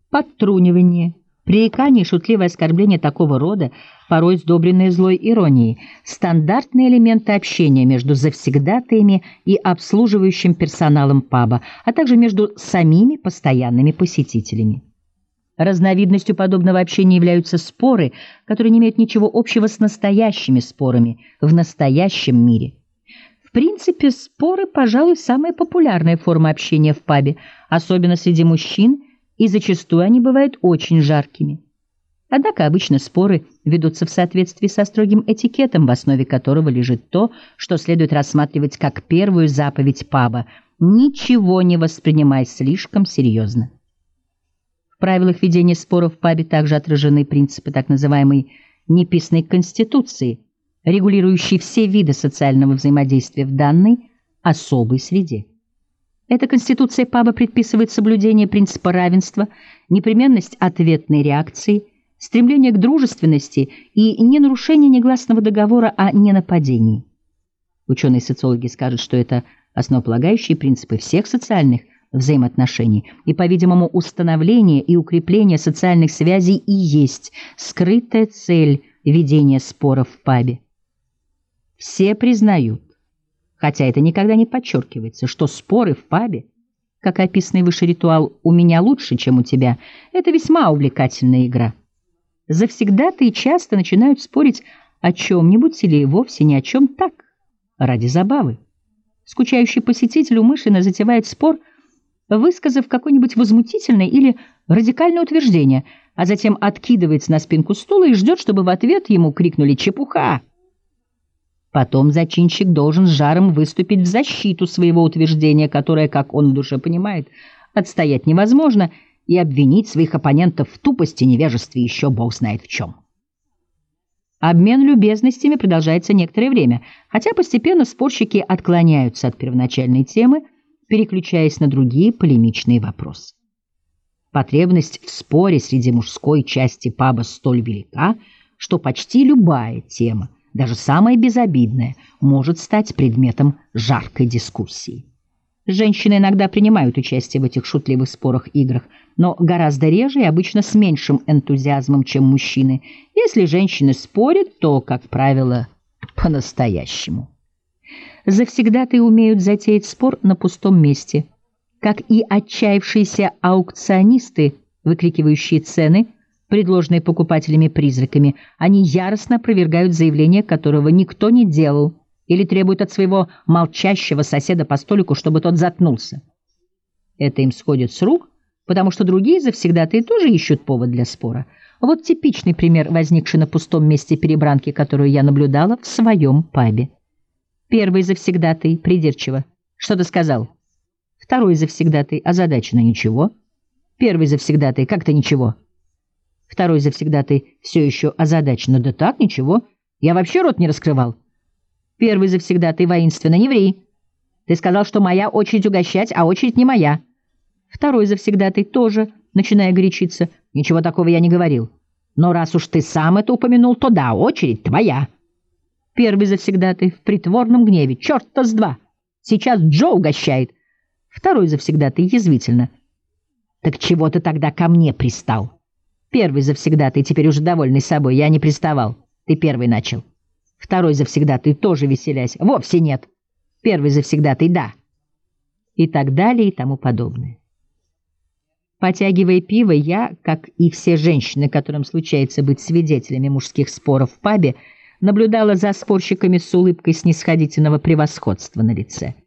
подтрунивание, пререкание и шутливое оскорбление такого рода, порой сдобренные злой иронией, стандартные элементы общения между завсегдатаями и обслуживающим персоналом паба, а также между самими постоянными посетителями. Разновидностью подобного общения являются споры, которые не имеют ничего общего с настоящими спорами в настоящем мире. В принципе, споры, пожалуй, самая популярная форма общения в пабе, особенно среди мужчин, и зачастую они бывают очень жаркими. Однако обычно споры ведутся в соответствии со строгим этикетом, в основе которого лежит то, что следует рассматривать как первую заповедь паба: «Ничего не воспринимай слишком серьезно». В правилах ведения споров в пабе также отражены принципы так называемой неписаной конституции, регулирующей все виды социального взаимодействия в данной особой среде. Эта конституция паба предписывает соблюдение принципа равенства, непременность ответной реакции, стремление к дружественности и ненарушение негласного договора о ненападении. Ученые-социологи скажут, что это основополагающие принципы всех социальных взаимоотношений, и, по-видимому, установление и укрепление социальных связей и есть скрытая цель ведения споров в пабе. Все признают, хотя это никогда не подчеркивается, что споры в пабе, как описанный выше ритуал «у меня лучше, чем у тебя», это весьма увлекательная игра. Завсегдатаи часто начинают спорить о чем-нибудь или вовсе ни о чем так, ради забавы. Скучающий посетитель умышленно затевает спор, высказав какое-нибудь возмутительное или радикальное утверждение, а затем откидывается на спинку стула и ждет, чтобы в ответ ему крикнули «Чепуха!». Потом зачинщик должен с жаром выступить в защиту своего утверждения, которое, как он в душе понимает, отстоять невозможно, и обвинить своих оппонентов в тупости, невежестве и еще бог знает в чем. Обмен любезностями продолжается некоторое время, хотя постепенно спорщики отклоняются от первоначальной темы, переключаясь на другие полемичные вопросы. Потребность в споре среди мужской части паба столь велика, что почти любая тема, даже самая безобидная, может стать предметом жаркой дискуссии. Женщины иногда принимают участие в этих шутливых спорах-играх, но гораздо реже и обычно с меньшим энтузиазмом, чем мужчины. Если женщины спорят, то, как правило, по-настоящему. Завсегдатаи умеют затеять спор на пустом месте, как и отчаявшиеся аукционисты, выкрикивающие цены, предложенные покупателями-призраками. Они яростно опровергают заявление, которого никто не делал, или требуют от своего молчащего соседа по столику, чтобы тот заткнулся. Это им сходит с рук, потому что другие завсегдатаи тоже ищут повод для спора. Вот типичный пример, возникший на пустом месте перебранки, которую я наблюдала в своем пабе. Первый завсегдатай придирчиво: «Что ты сказал?» Второй завсегдатай озадаченно: «Ничего». Первый завсегдатай: «Как-то ничего». Второй завсегдатай все еще озадаченно: «Да так, ничего. Я вообще рот не раскрывал». Первый завсегдатай воинственно: «Не ври. Ты сказал, что моя очередь угощать, а очередь не моя». Второй завсегдатай тоже, начиная горячиться: «Ничего такого я не говорил. Но раз уж ты сам это упомянул, то да, очередь твоя». Первый завсегдатай в притворном гневе: «Черт-то с два! Сейчас Джо угощает». Второй завсегдатай язвительно: «Так чего ты тогда ко мне пристал?» Первый завсегдатай, теперь уже довольный собой: «Я не приставал. Ты первый начал». Второй завсегдатай, тоже веселясь: «Вовсе нет». Первый завсегдатай: «Да». И так далее и тому подобное. Потягивая пиво, я, как и все женщины, которым случается быть свидетелями мужских споров в пабе, наблюдала за спорщиками с улыбкой снисходительного превосходства на лице.